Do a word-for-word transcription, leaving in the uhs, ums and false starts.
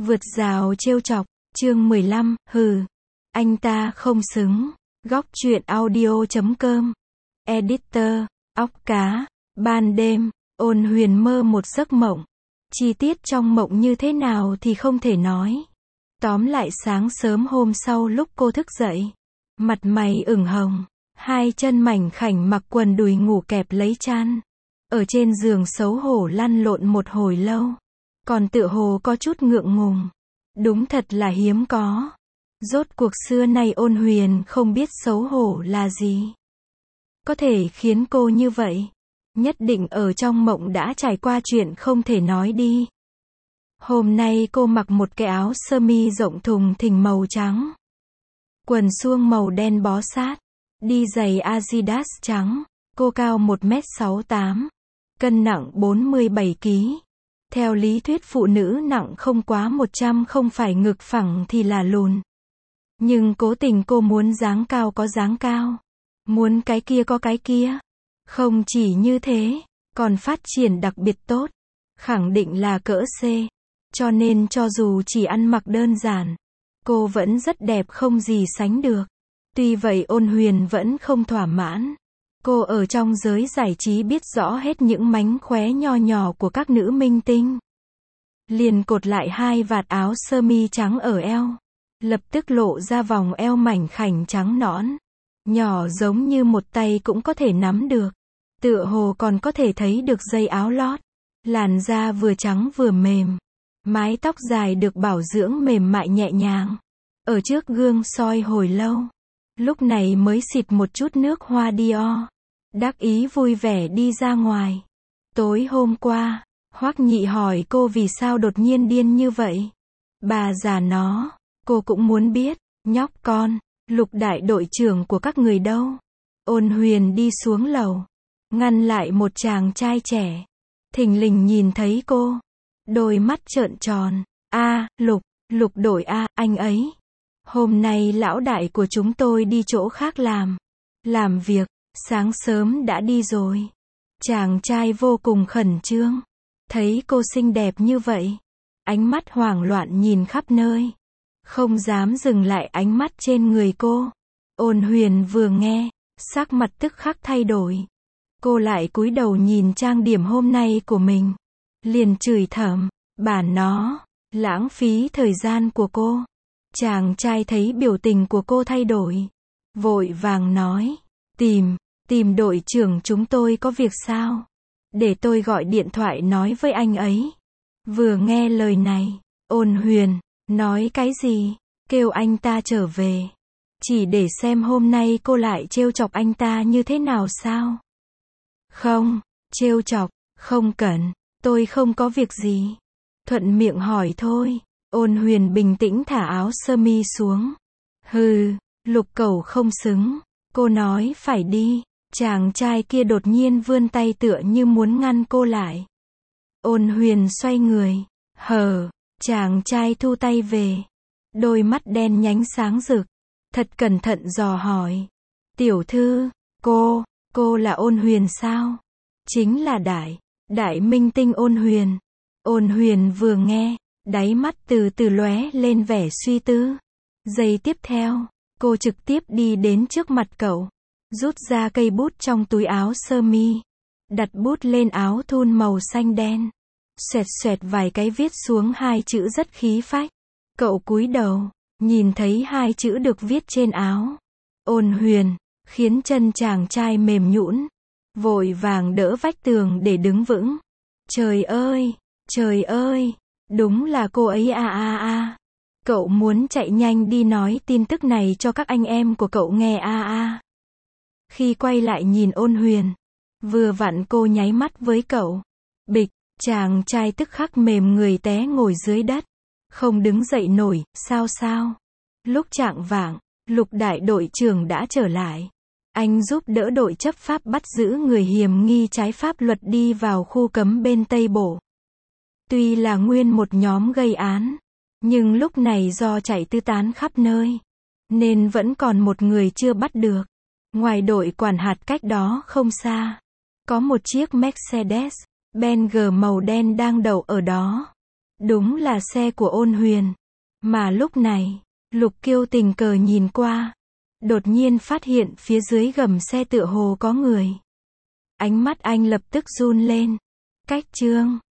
Vượt rào trêu chọc, chương mười lăm, hừ, anh ta không xứng. Góc truyện audio chấm com. Editor, óc cá, ban đêm, Ôn Huyền mơ một giấc mộng. Chi tiết trong mộng như thế nào thì không thể nói. Tóm lại sáng sớm hôm sau lúc cô thức dậy, mặt mày ửng hồng, hai chân mảnh khảnh mặc quần đùi ngủ kẹp lấy chăn. Ở trên giường xấu hổ lăn lộn một hồi lâu. Còn tựa hồ có chút ngượng ngùng. Đúng thật là hiếm có. Rốt cuộc xưa nay Ôn Huyền không biết xấu hổ là gì. Có thể khiến cô như vậy. Nhất định ở trong mộng đã trải qua chuyện không thể nói đi. Hôm nay cô mặc một cái áo sơ mi rộng thùng thình màu trắng. Quần suông màu đen bó sát. Đi giày Adidas trắng. Cô cao một mét sáu mươi tám. Cân nặng bốn mươi bảy ki lô gam. Theo lý thuyết phụ nữ nặng không quá một trăm không phải ngực phẳng thì là lùn. Nhưng cố tình cô muốn dáng cao có dáng cao. Muốn cái kia có cái kia. Không chỉ như thế, còn phát triển đặc biệt tốt. Khẳng định là cỡ C. Cho nên cho dù chỉ ăn mặc đơn giản, cô vẫn rất đẹp không gì sánh được. Tuy vậy Ôn Huyền vẫn không thỏa mãn. Cô ở trong giới giải trí biết rõ hết những mánh khóe nho nhỏ của các nữ minh tinh. Liền cột lại hai vạt áo sơ mi trắng ở eo. Lập tức lộ ra vòng eo mảnh khảnh trắng nõn. Nhỏ giống như một tay cũng có thể nắm được. Tựa hồ còn có thể thấy được dây áo lót. Làn da vừa trắng vừa mềm. Mái tóc dài được bảo dưỡng mềm mại nhẹ nhàng. Ở trước gương soi hồi lâu. Lúc này mới xịt một chút nước hoa Dior. Đắc ý vui vẻ đi ra ngoài. Tối hôm qua, Hoắc Nhị hỏi cô vì sao đột nhiên điên như vậy. Bà già nó, cô cũng muốn biết. Nhóc con, Lục đại đội trưởng của các người đâu? Ôn Huyền đi xuống lầu. Ngăn lại một chàng trai trẻ. Thình lình nhìn thấy cô. Đôi mắt trợn tròn. A, Lục, Lục đội A, anh ấy. Hôm nay lão đại của chúng tôi đi chỗ khác làm. Làm việc, sáng sớm đã đi rồi. Chàng trai vô cùng khẩn trương. Thấy cô xinh đẹp như vậy. Ánh mắt hoảng loạn nhìn khắp nơi. Không dám dừng lại ánh mắt trên người cô. Ôn Huyền vừa nghe, sắc mặt tức khắc thay đổi. Cô lại cúi đầu nhìn trang điểm hôm nay của mình. Liền chửi thầm, bà nó, lãng phí thời gian của cô. Chàng trai thấy biểu tình của cô thay đổi. Vội vàng nói, tìm, tìm đội trưởng chúng tôi có việc sao? Để tôi gọi điện thoại nói với anh ấy. Vừa nghe lời này, Ôn Huyền, nói cái gì? Kêu anh ta trở về. Chỉ để xem hôm nay cô lại trêu chọc anh ta như thế nào sao? Không, trêu chọc, không cần, tôi không có việc gì. Thuận miệng hỏi thôi. Ôn Huyền bình tĩnh thả áo sơ mi xuống. Hừ, Lục cẩu không xứng. Cô nói phải đi. Chàng trai kia đột nhiên vươn tay tựa như muốn ngăn cô lại. Ôn Huyền xoay người. Hờ, chàng trai thu tay về. Đôi mắt đen nhánh sáng rực. Thật cẩn thận dò hỏi. Tiểu thư, cô, cô là Ôn Huyền sao? Chính là đại, đại minh tinh Ôn Huyền. Ôn Huyền vừa nghe, đáy mắt từ từ lóe lên vẻ suy tư. Giây tiếp theo, cô trực tiếp đi đến trước mặt cậu. Rút ra cây bút trong túi áo sơ mi. Đặt bút lên áo thun màu xanh đen. Xoẹt xoẹt vài cái viết xuống hai chữ rất khí phách. Cậu cúi đầu, nhìn thấy hai chữ được viết trên áo. Ôn Huyền, khiến chân chàng trai mềm nhũn. Vội vàng đỡ vách tường để đứng vững. Trời ơi, trời ơi, đúng là cô ấy a a a. Cậu muốn chạy nhanh đi nói tin tức này cho các anh em của cậu nghe a a. Khi quay lại nhìn Ôn Huyền, vừa vặn cô nháy mắt với cậu. Bịch, chàng trai tức khắc mềm người té ngồi dưới đất. Không đứng dậy nổi, sao sao? Lúc chạng vạng, Lục đại đội trưởng đã trở lại. Anh giúp đỡ đội chấp pháp bắt giữ người hiểm nghi trái pháp luật đi vào khu cấm bên Tây Bộ. Tuy là nguyên một nhóm gây án, nhưng lúc này do chạy tứ tán khắp nơi, nên vẫn còn một người chưa bắt được. Ngoài đội quản hạt cách đó không xa, có một chiếc Mercedes Benz màu đen đang đậu ở đó. Đúng là xe của Ôn Huyền. Mà lúc này, Lục Kiêu tình cờ nhìn qua. Đột nhiên phát hiện phía dưới gầm xe tựa hồ có người. Ánh mắt anh lập tức run lên. Cách Trương